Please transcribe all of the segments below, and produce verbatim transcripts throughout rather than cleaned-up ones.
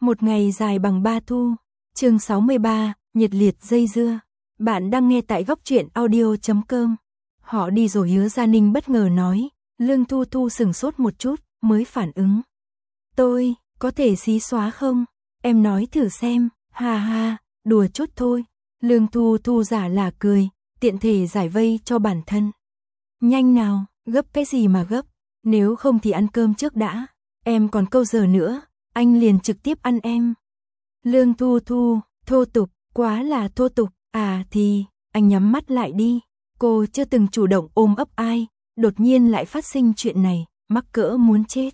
Một ngày dài bằng ba thu. Chương sáu mươi ba, nhiệt liệt dây dưa. Bạn đang nghe tại góc truyện audio chấm com. Họ đi rồi Hứa Gia Ninh bất ngờ nói, Lương Thu Thu sừng sốt một chút, mới phản ứng. Tôi, có thể xí xóa không? Em nói thử xem, ha ha, đùa chút thôi. Lương Thu Thu giả là cười, tiện thể giải vây cho bản thân. Nhanh nào, gấp cái gì mà gấp, nếu không thì ăn cơm trước đã, em còn câu giờ nữa, anh liền trực tiếp ăn em. Lương Thu Thu, thô tục, quá là thô tục, à thì, anh nhắm mắt lại đi, cô chưa từng chủ động ôm ấp ai, đột nhiên lại phát sinh chuyện này, mắc cỡ muốn chết.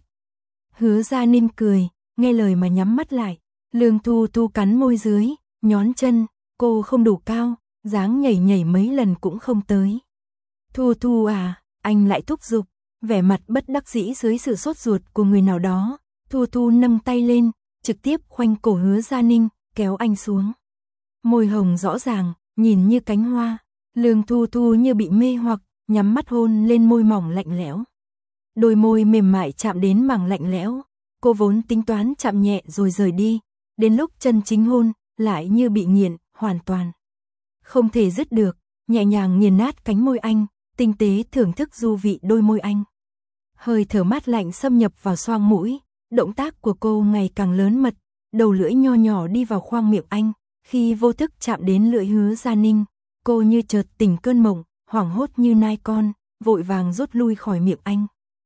Hứa Gia Ninh cười, nghe lời mà nhắm mắt lại, Lương Thu Thu cắn môi dưới, nhón chân, cô không đủ cao, dáng nhảy nhảy mấy lần cũng không tới. Thu Thu à, anh lại thúc giục, vẻ mặt bất đắc dĩ dưới sự sốt ruột của người nào đó, Thu Thu nâng tay lên, trực tiếp khoanh cổ Hứa Gia Ninh, kéo anh xuống. Môi hồng rõ ràng, nhìn như cánh hoa, Lương Thu Thu như bị mê hoặc, nhắm mắt hôn lên môi mỏng lạnh lẽo. Đôi môi mềm mại chạm đến mảng lạnh lẽo, cô vốn tính toán chạm nhẹ rồi rời đi, đến lúc chân chính hôn, lại như bị nghiện, hoàn toàn. Không thể dứt được, nhẹ nhàng nghiền nát cánh môi anh, tinh tế thưởng thức du vị đôi môi anh. Hơi thở mát lạnh xâm nhập vào xoang mũi, động tác của cô ngày càng lớn mật, đầu lưỡi nho nhỏ đi vào khoang miệng anh, khi vô thức chạm đến lưỡi Hứa Gia Ninh, cô như chợt tỉnh cơn mộng, hoảng hốt như nai con, vội vàng rút lui khỏi miệng anh.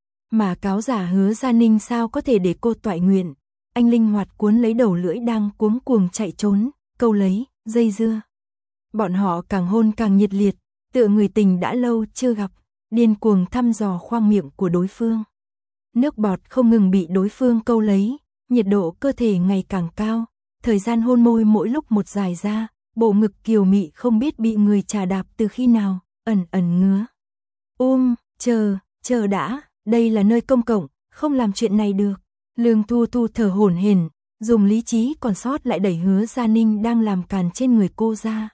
Mà cáo giả Hứa Gia Ninh sao có thể để cô toại nguyện, anh linh hoạt cuốn lấy đầu lưỡi đang cuống cuồng chạy trốn, câu lấy, dây dưa. Bọn họ càng hôn càng nhiệt liệt, tựa người tình đã lâu chưa gặp, điên cuồng thăm dò khoang miệng của đối phương. Nước bọt không ngừng bị đối phương câu lấy, nhiệt độ cơ thể ngày càng cao, thời gian hôn môi mỗi lúc một dài ra, bộ ngực kiều mị không biết bị người chà đạp từ khi nào, ẩn ẩn ngứa. Um, chờ, chờ đã, đây là nơi công cộng, không làm chuyện này được. Lương Thu Thu thở hổn hển, dùng lý trí còn sót lại đẩy Hứa Gia Ninh đang làm càn trên người cô ra.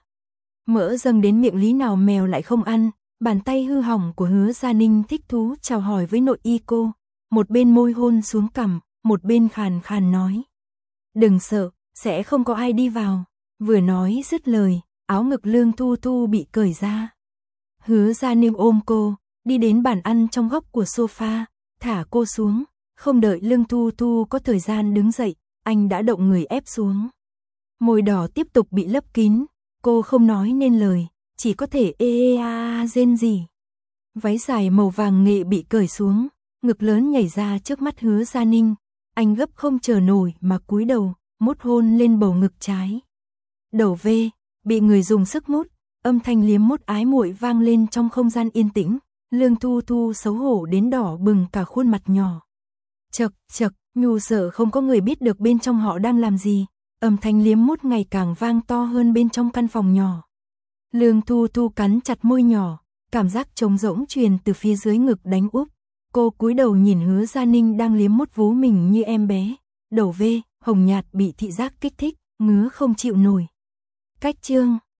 Mỡ dâng đến miệng lý nào mèo lại không ăn, bàn tay hư hỏng của Hứa Gia Ninh thích thú chào hỏi với nội y cô, một bên môi hôn xuống cằm, một bên khàn khàn nói. Đừng sợ, sẽ không có ai đi vào. Vừa nói dứt lời, áo ngực Lương Thu Thu bị cởi ra. Hứa Gia Ninh ôm cô, đi đến bàn ăn trong góc của sofa, thả cô xuống, không đợi Lương Thu Thu có thời gian đứng dậy, anh đã động người ép xuống. Môi đỏ tiếp tục bị lấp kín, cô không nói nên lời, chỉ có thể ê ê a a rên rỉ. Váy dài màu vàng nghệ bị cởi xuống, ngực lớn nhảy ra trước mắt Hứa Gia Ninh, anh gấp không chờ nổi mà cúi đầu, mút hôn lên bầu ngực trái. Đầu V, bị người dùng sức mút, âm thanh liếm mút ái muội vang lên trong không gian yên tĩnh, Lương Thu Thu xấu hổ đến đỏ bừng cả khuôn mặt nhỏ. Chậc, chậc, nhu sợ không có người biết được bên trong họ đang làm gì, âm thanh liếm mút ngày càng vang to hơn bên trong căn phòng nhỏ. Lương Thu Thu cắn chặt môi nhỏ, cảm giác trống rỗng truyền từ phía dưới ngực đánh úp. Cô cúi đầu nhìn Hứa Gia Ninh đang liếm mút vú mình như em bé. Đầu V, hồng nhạt bị thị giác kích thích, ngứa không chịu nổi. Cách chương